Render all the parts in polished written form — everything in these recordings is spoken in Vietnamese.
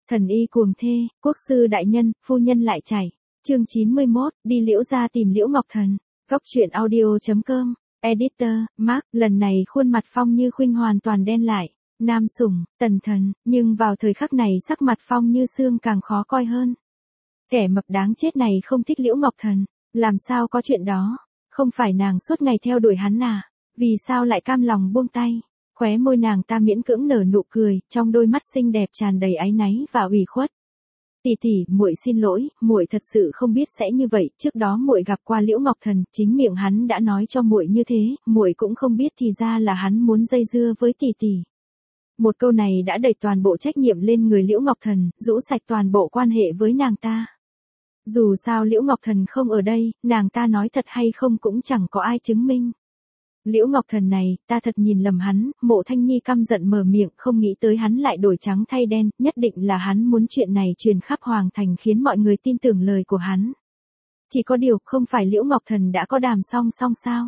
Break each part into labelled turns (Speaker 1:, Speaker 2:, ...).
Speaker 1: Thần y cuồng thê, quốc sư đại nhân, phu nhân lại chảy. Chương 91, đi Liễu gia tìm Liễu Ngọc Thần. Góc truyện audio.com. Editor, Mark, lần này khuôn mặt Phong Như Khuynh hoàn toàn đen lại. Nam sủng, Tần Thần, nhưng vào thời khắc này sắc mặt Phong Như Sương càng khó coi hơn. Kẻ mập đáng chết này không thích Liễu Ngọc Thần, làm sao có chuyện đó? Không phải nàng suốt ngày theo đuổi hắn à? Vì sao lại cam lòng buông tay? Khóe môi nàng ta miễn cưỡng nở nụ cười, trong đôi mắt xinh đẹp tràn đầy áy náy và ủy khuất. Tỷ tỷ, muội xin lỗi, muội thật sự không biết sẽ như vậy, trước đó muội gặp qua Liễu Ngọc Thần, chính miệng hắn đã nói cho muội như thế, muội cũng không biết thì ra là hắn muốn dây dưa với tỷ tỷ. Một câu này đã đẩy toàn bộ trách nhiệm lên người Liễu Ngọc Thần, rũ sạch toàn bộ quan hệ với nàng ta. Dù sao Liễu Ngọc Thần không ở đây, nàng ta nói thật hay không cũng chẳng có ai chứng minh. Liễu Ngọc Thần này, ta thật nhìn lầm hắn, Mộ Thanh Nhi căm giận mở miệng, không nghĩ tới hắn lại đổi trắng thay đen, nhất định là hắn muốn chuyện này truyền khắp Hoàng Thành khiến mọi người tin tưởng lời của hắn. Chỉ có điều, không phải Liễu Ngọc Thần đã có đàm song song sao?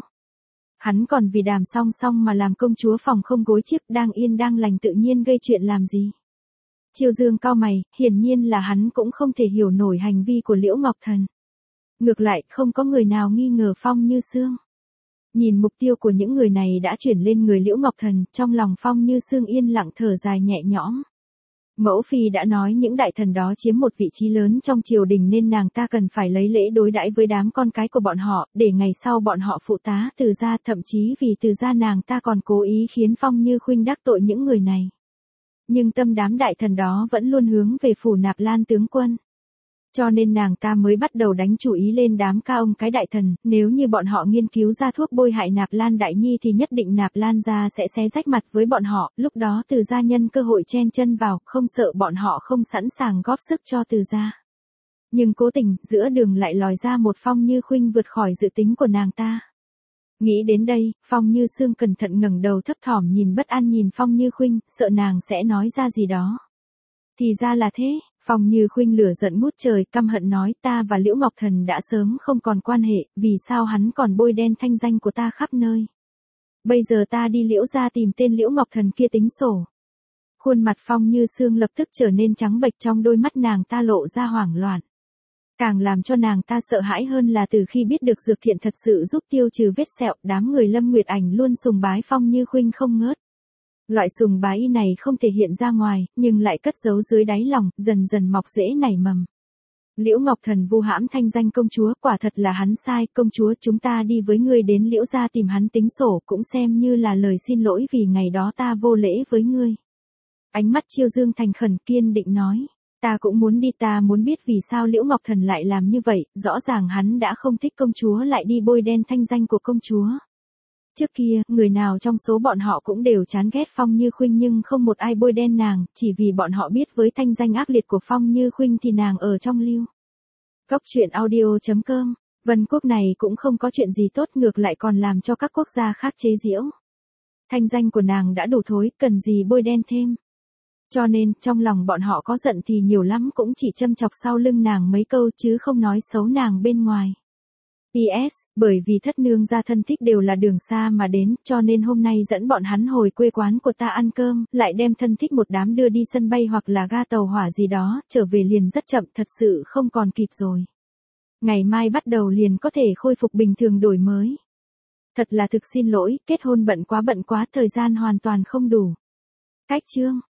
Speaker 1: Hắn còn vì đàm song song mà làm công chúa phòng không gối chiếc, đang yên đang lành tự nhiên gây chuyện làm gì? Chiêu Dương cau mày, hiển nhiên là hắn cũng không thể hiểu nổi hành vi của Liễu Ngọc Thần. Ngược lại, không có người nào nghi ngờ Phong Như Sương. Nhìn mục tiêu của những người này đã chuyển lên người Liễu Ngọc Thần, trong lòng Phong Như Sương yên lặng thở dài nhẹ nhõm. Mẫu phi đã nói những đại thần đó chiếm một vị trí lớn trong triều đình nên nàng ta cần phải lấy lễ đối đãi với đám con cái của bọn họ, để ngày sau bọn họ phụ tá Từ gia, thậm chí vì Từ gia nàng ta còn cố ý khiến Phong Như Khuynh đắc tội những người này. Nhưng tâm đám đại thần đó vẫn luôn hướng về phủ Nạp Lan tướng quân. Cho nên nàng ta mới bắt đầu đánh chủ ý lên đám ca ông cái đại thần, nếu như bọn họ nghiên cứu ra thuốc bôi hại Nạp Lan đại nhi thì nhất định Nạp Lan gia sẽ xé rách mặt với bọn họ, lúc đó Từ gia nhân cơ hội chen chân vào, không sợ bọn họ không sẵn sàng góp sức cho Từ gia. Nhưng cố tình, giữa đường lại lòi ra một Phong Như Khuynh vượt khỏi dự tính của nàng ta. Nghĩ đến đây, Phong Như Sương cẩn thận ngẩng đầu thấp thỏm nhìn bất an nhìn Phong Như Khuynh, sợ nàng sẽ nói ra gì đó. Thì ra là thế. Phong Như Khuynh lửa giận ngút trời, căm hận nói, ta và Liễu Ngọc Thần đã sớm không còn quan hệ, vì sao hắn còn bôi đen thanh danh của ta khắp nơi. Bây giờ ta đi Liễu gia tìm tên Liễu Ngọc Thần kia tính sổ. Khuôn mặt Phong Như Sương lập tức trở nên trắng bệch, trong đôi mắt nàng ta lộ ra hoảng loạn. Càng làm cho nàng ta sợ hãi hơn là từ khi biết được dược thiện thật sự giúp tiêu trừ vết sẹo, đám người Lâm Nguyệt Ảnh luôn sùng bái Phong Như Khuynh không ngớt. Loại sùng bái này không thể hiện ra ngoài, nhưng lại cất giấu dưới đáy lòng, dần dần mọc rễ nảy mầm. Liễu Ngọc Thần vu hãm thanh danh công chúa, quả thật là hắn sai, công chúa chúng ta đi với ngươi đến Liễu gia tìm hắn tính sổ, cũng xem như là lời xin lỗi vì ngày đó ta vô lễ với ngươi. Ánh mắt Chiêu Dương thành khẩn kiên định nói, ta cũng muốn đi, ta muốn biết vì sao Liễu Ngọc Thần lại làm như vậy, rõ ràng hắn đã không thích công chúa lại đi bôi đen thanh danh của công chúa. Trước kia, người nào trong số bọn họ cũng đều chán ghét Phong Như Khuynh nhưng không một ai bôi đen nàng, chỉ vì bọn họ biết với thanh danh ác liệt của Phong Như Khuynh thì nàng ở trong lưu. Góc truyện audio.com. Vân quốc này cũng không có chuyện gì tốt, ngược lại còn làm cho các quốc gia khác chế giễu. Thanh danh của nàng đã đủ thối, cần gì bôi đen thêm. Cho nên, trong lòng bọn họ có giận thì nhiều lắm cũng chỉ châm chọc sau lưng nàng mấy câu chứ không nói xấu nàng bên ngoài. PS, bởi vì thất nương gia thân thích đều là đường xa mà đến, cho nên hôm nay dẫn bọn hắn hồi quê quán của ta ăn cơm, lại đem thân thích một đám đưa đi sân bay hoặc là ga tàu hỏa gì đó, trở về liền rất chậm, thật sự không còn kịp rồi. Ngày mai bắt đầu liền có thể khôi phục bình thường đổi mới. Thật là thực xin lỗi, kết hôn bận quá, thời gian hoàn toàn không đủ. Cách chương.